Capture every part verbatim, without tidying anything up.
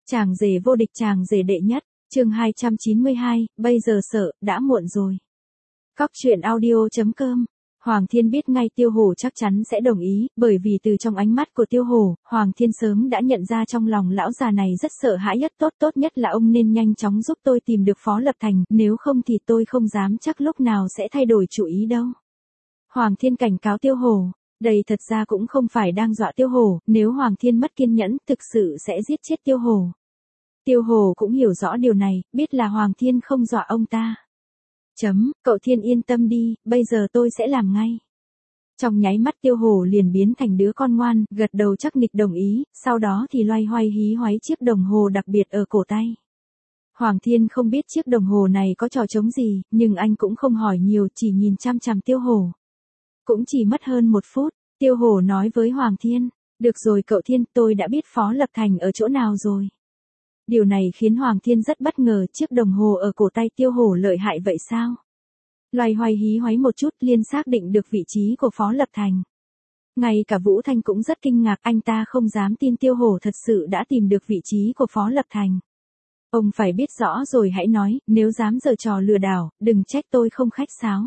Chàng rể vô địch, chàng rể đệ nhất, chương hai trăm chín mươi hai, bây giờ sợ, đã muộn rồi. Cóc truyện audio chấm com. Hoàng Thiên biết ngay Tiêu Hổ chắc chắn sẽ đồng ý, bởi vì từ trong ánh mắt của Tiêu Hổ, Hoàng Thiên sớm đã nhận ra trong lòng lão già này rất sợ hãi, nhất tốt tốt nhất là ông nên nhanh chóng giúp tôi tìm được Phó Lập Thành, nếu không thì tôi không dám chắc lúc nào sẽ thay đổi chủ ý đâu. Hoàng Thiên cảnh cáo Tiêu Hổ. Đây thật ra cũng không phải đang dọa Tiêu Hổ, nếu Hoàng Thiên mất kiên nhẫn, thực sự sẽ giết chết Tiêu Hổ. Tiêu Hổ cũng hiểu rõ điều này, biết là Hoàng Thiên không dọa ông ta. Chấm, cậu Thiên yên tâm đi, bây giờ tôi sẽ làm ngay. Trong nháy mắt Tiêu Hổ liền biến thành đứa con ngoan, gật đầu chắc nịch đồng ý, sau đó thì loay hoay hí hoáy chiếc đồng hồ đặc biệt ở cổ tay. Hoàng Thiên không biết chiếc đồng hồ này có trò trống gì, nhưng anh cũng không hỏi nhiều, chỉ nhìn chăm chăm Tiêu Hổ. Cũng chỉ mất hơn một phút, Tiêu Hổ nói với Hoàng Thiên, được rồi cậu Thiên, tôi đã biết Phó Lập Thành ở chỗ nào rồi. Điều này khiến Hoàng Thiên rất bất ngờ, chiếc đồng hồ ở cổ tay Tiêu Hổ lợi hại vậy sao? Loay hoay hí hoáy một chút liền xác định được vị trí của Phó Lập Thành. Ngay cả Vũ Thanh cũng rất kinh ngạc, anh ta không dám tin Tiêu Hổ thật sự đã tìm được vị trí của Phó Lập Thành. Ông phải biết rõ rồi hãy nói, nếu dám giở trò lừa đảo, đừng trách tôi không khách sáo.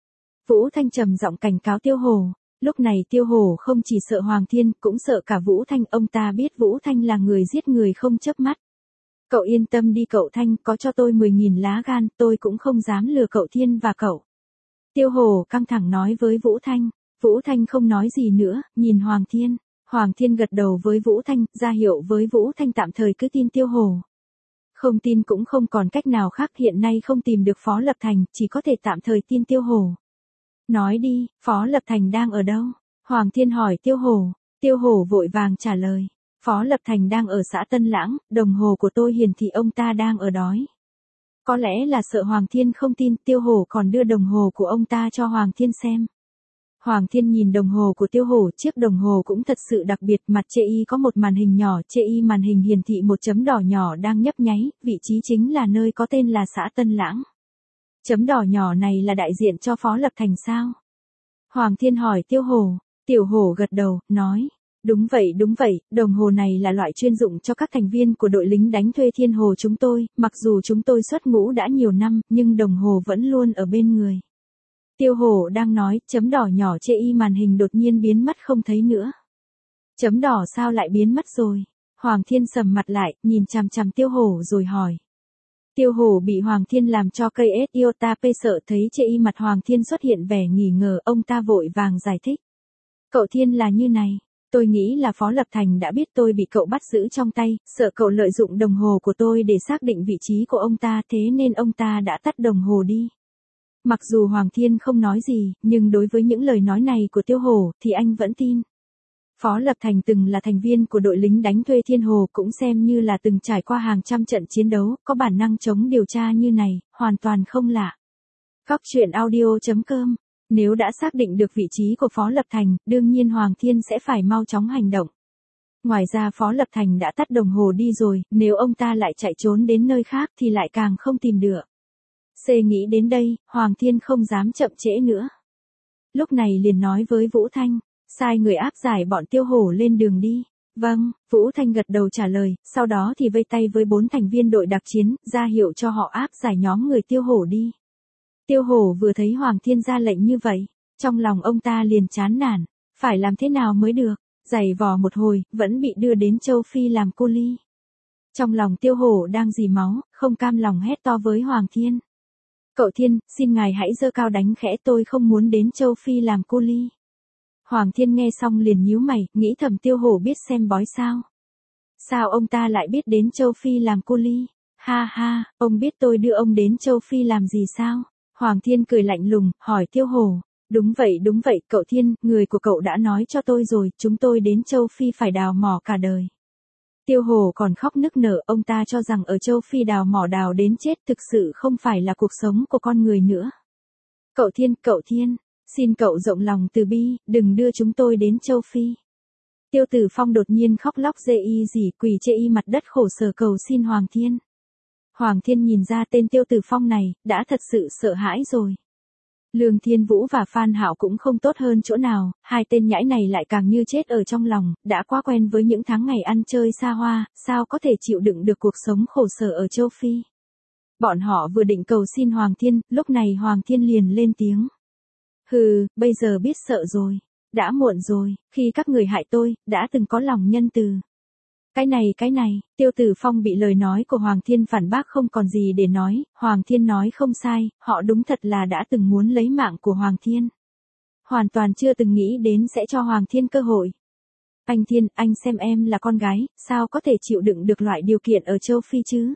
Vũ Thanh trầm giọng cảnh cáo Tiêu Hổ. Lúc này Tiêu Hổ không chỉ sợ Hoàng Thiên, cũng sợ cả Vũ Thanh, ông ta biết Vũ Thanh là người giết người không chớp mắt. Cậu yên tâm đi cậu Thanh, có cho tôi mười nghìn lá gan, tôi cũng không dám lừa cậu Thiên và cậu. Tiêu Hổ căng thẳng nói với Vũ Thanh. Vũ Thanh không nói gì nữa, nhìn Hoàng Thiên. Hoàng Thiên gật đầu với Vũ Thanh, ra hiệu với Vũ Thanh tạm thời cứ tin Tiêu Hổ. Không tin cũng không còn cách nào khác, hiện nay không tìm được Phó Lập Thành, chỉ có thể tạm thời tin Tiêu Hổ. Nói đi, Phó Lập Thành đang ở đâu? Hoàng Thiên hỏi Tiêu Hổ. Tiêu Hổ vội vàng trả lời. Phó Lập Thành đang ở xã Tân Lãng, đồng hồ của tôi hiển thị ông ta đang ở đói. Có lẽ là sợ Hoàng Thiên không tin, Tiêu Hổ còn đưa đồng hồ của ông ta cho Hoàng Thiên xem. Hoàng Thiên nhìn đồng hồ của Tiêu Hổ, chiếc đồng hồ cũng thật sự đặc biệt, mặt chê y có một màn hình nhỏ, chê y màn hình hiển thị một chấm đỏ nhỏ đang nhấp nháy, vị trí chính là nơi có tên là xã Tân Lãng. Chấm đỏ nhỏ này là đại diện cho Phó Lập Thành sao? Hoàng Thiên hỏi Tiêu Hổ. Tiểu Hổ gật đầu, nói. Đúng vậy đúng vậy, đồng hồ này là loại chuyên dụng cho các thành viên của đội lính đánh thuê Thiên Hồ chúng tôi, mặc dù chúng tôi xuất ngũ đã nhiều năm, nhưng đồng hồ vẫn luôn ở bên người. Tiêu Hổ đang nói, chấm đỏ nhỏ chê y màn hình đột nhiên biến mất không thấy nữa. Chấm đỏ sao lại biến mất rồi? Hoàng Thiên sầm mặt lại, nhìn chằm chằm Tiêu Hổ rồi hỏi. Tiêu Hổ bị Hoàng Thiên làm cho cây ét iota p sợ, thấy chê y mặt Hoàng Thiên xuất hiện vẻ nghi ngờ, ông ta vội vàng giải thích. Cậu Thiên là như này. Tôi nghĩ là Phó Lập Thành đã biết tôi bị cậu bắt giữ trong tay, sợ cậu lợi dụng đồng hồ của tôi để xác định vị trí của ông ta, thế nên ông ta đã tắt đồng hồ đi. Mặc dù Hoàng Thiên không nói gì, nhưng đối với những lời nói này của Tiêu Hổ thì anh vẫn tin. Phó Lập Thành từng là thành viên của đội lính đánh thuê Thiên Hồ, cũng xem như là từng trải qua hàng trăm trận chiến đấu, có bản năng chống điều tra như này, hoàn toàn không lạ. Cóc truyện audio chấm com. Nếu đã xác định được vị trí của Phó Lập Thành, đương nhiên Hoàng Thiên sẽ phải mau chóng hành động. Ngoài ra Phó Lập Thành đã tắt đồng hồ đi rồi, nếu ông ta lại chạy trốn đến nơi khác thì lại càng không tìm được. C nghĩ đến đây, Hoàng Thiên không dám chậm trễ nữa. Lúc này liền nói với Vũ Thanh, sai người áp giải bọn Tiêu Hổ lên đường đi. Vâng, Vũ Thanh gật đầu trả lời, sau đó thì vây tay với bốn thành viên đội đặc chiến, ra hiệu cho họ áp giải nhóm người Tiêu Hổ đi. Tiêu Hổ vừa thấy Hoàng Thiên ra lệnh như vậy, trong lòng ông ta liền chán nản, phải làm thế nào mới được, giày vò một hồi, vẫn bị đưa đến châu Phi làm cô ly. Trong lòng Tiêu Hổ đang rỉ máu, không cam lòng hét to với Hoàng Thiên. Cậu Thiên, xin ngài hãy giơ cao đánh khẽ, tôi không muốn đến châu Phi làm cô ly. Hoàng Thiên nghe xong liền nhíu mày, nghĩ thầm Tiêu Hổ biết xem bói sao. Sao ông ta lại biết đến châu Phi làm cô ly? Ha ha, ông biết tôi đưa ông đến châu Phi làm gì sao? Hoàng Thiên cười lạnh lùng, hỏi Tiêu Hổ. Đúng vậy đúng vậy, cậu Thiên, người của cậu đã nói cho tôi rồi, chúng tôi đến châu Phi phải đào mỏ cả đời. Tiêu Hổ còn khóc nức nở, ông ta cho rằng ở châu Phi đào mỏ đào đến chết thực sự không phải là cuộc sống của con người nữa. Cậu Thiên, cậu Thiên, xin cậu rộng lòng từ bi, đừng đưa chúng tôi đến châu Phi. Tiêu Tử Phong đột nhiên khóc lóc dê y dỉ quỳ chê y mặt đất khổ sở cầu xin Hoàng Thiên. Hoàng Thiên nhìn ra tên Tiêu Tử Phong này, đã thật sự sợ hãi rồi. Lương Thiên Vũ và Phan Hạo cũng không tốt hơn chỗ nào, hai tên nhãi này lại càng như chết ở trong lòng, đã quá quen với những tháng ngày ăn chơi xa hoa, sao có thể chịu đựng được cuộc sống khổ sở ở châu Phi. Bọn họ vừa định cầu xin Hoàng Thiên, lúc này Hoàng Thiên liền lên tiếng. Hừ, bây giờ biết sợ rồi. Đã muộn rồi, khi các người hại tôi, đã từng có lòng nhân từ. Cái này cái này, Tiêu Tử Phong bị lời nói của Hoàng Thiên phản bác không còn gì để nói, Hoàng Thiên nói không sai, họ đúng thật là đã từng muốn lấy mạng của Hoàng Thiên. Hoàn toàn chưa từng nghĩ đến sẽ cho Hoàng Thiên cơ hội. Anh Thiên, anh xem em là con gái, sao có thể chịu đựng được loại điều kiện ở châu Phi chứ?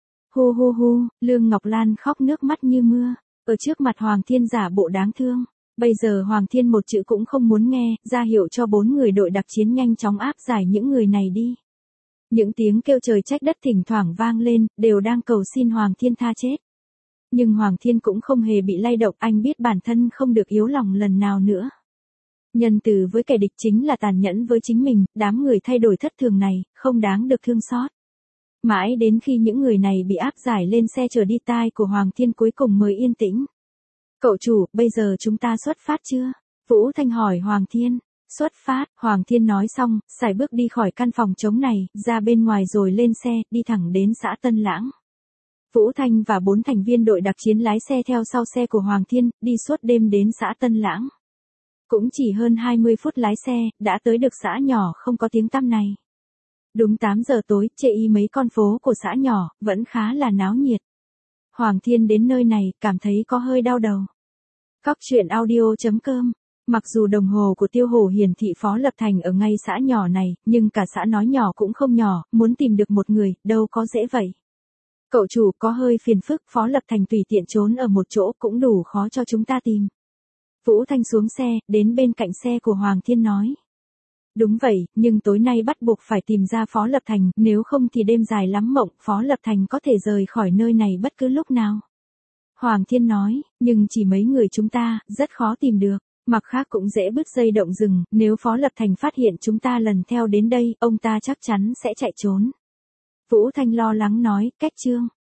Hu hu hu, Lương Ngọc Lan khóc nước mắt như mưa, ở trước mặt Hoàng Thiên giả bộ đáng thương. Bây giờ Hoàng Thiên một chữ cũng không muốn nghe, ra hiệu cho bốn người đội đặc chiến nhanh chóng áp giải những người này đi. Những tiếng kêu trời trách đất thỉnh thoảng vang lên, đều đang cầu xin Hoàng Thiên tha chết. Nhưng Hoàng Thiên cũng không hề bị lay động, anh biết bản thân không được yếu lòng lần nào nữa. Nhân từ với kẻ địch chính là tàn nhẫn với chính mình, đám người thay đổi thất thường này, không đáng được thương xót. Mãi đến khi những người này bị áp giải lên xe chở đi, tai của Hoàng Thiên cuối cùng mới yên tĩnh. Cậu chủ, bây giờ chúng ta xuất phát chưa? Vũ Thanh hỏi Hoàng Thiên. Xuất phát, Hoàng Thiên nói xong, sải bước đi khỏi căn phòng trống này, ra bên ngoài rồi lên xe, đi thẳng đến xã Tân Lãng. Vũ Thanh và bốn thành viên đội đặc chiến lái xe theo sau xe của Hoàng Thiên, đi suốt đêm đến xã Tân Lãng. Cũng chỉ hơn hai mươi phút lái xe, đã tới được xã nhỏ không có tiếng tăm này. Đúng tám giờ tối, chê y mấy con phố của xã nhỏ, vẫn khá là náo nhiệt. Hoàng Thiên đến nơi này, cảm thấy có hơi đau đầu. Cóc truyện audio chấm com. Mặc dù đồng hồ của Tiêu Hổ hiển thị Phó Lập Thành ở ngay xã nhỏ này, nhưng cả xã nói nhỏ cũng không nhỏ, muốn tìm được một người, đâu có dễ vậy. Cậu chủ, có hơi phiền phức, Phó Lập Thành tùy tiện trốn ở một chỗ cũng đủ khó cho chúng ta tìm. Vũ Thanh xuống xe, đến bên cạnh xe của Hoàng Thiên nói. Đúng vậy, nhưng tối nay bắt buộc phải tìm ra Phó Lập Thành, nếu không thì đêm dài lắm mộng, Phó Lập Thành có thể rời khỏi nơi này bất cứ lúc nào. Hoàng Thiên nói, nhưng chỉ mấy người chúng ta, rất khó tìm được. Mặt khác cũng dễ bứt dây động rừng, nếu Phó Lập Thành phát hiện chúng ta lần theo đến đây, ông ta chắc chắn sẽ chạy trốn. Vũ Thanh lo lắng nói, cách chương.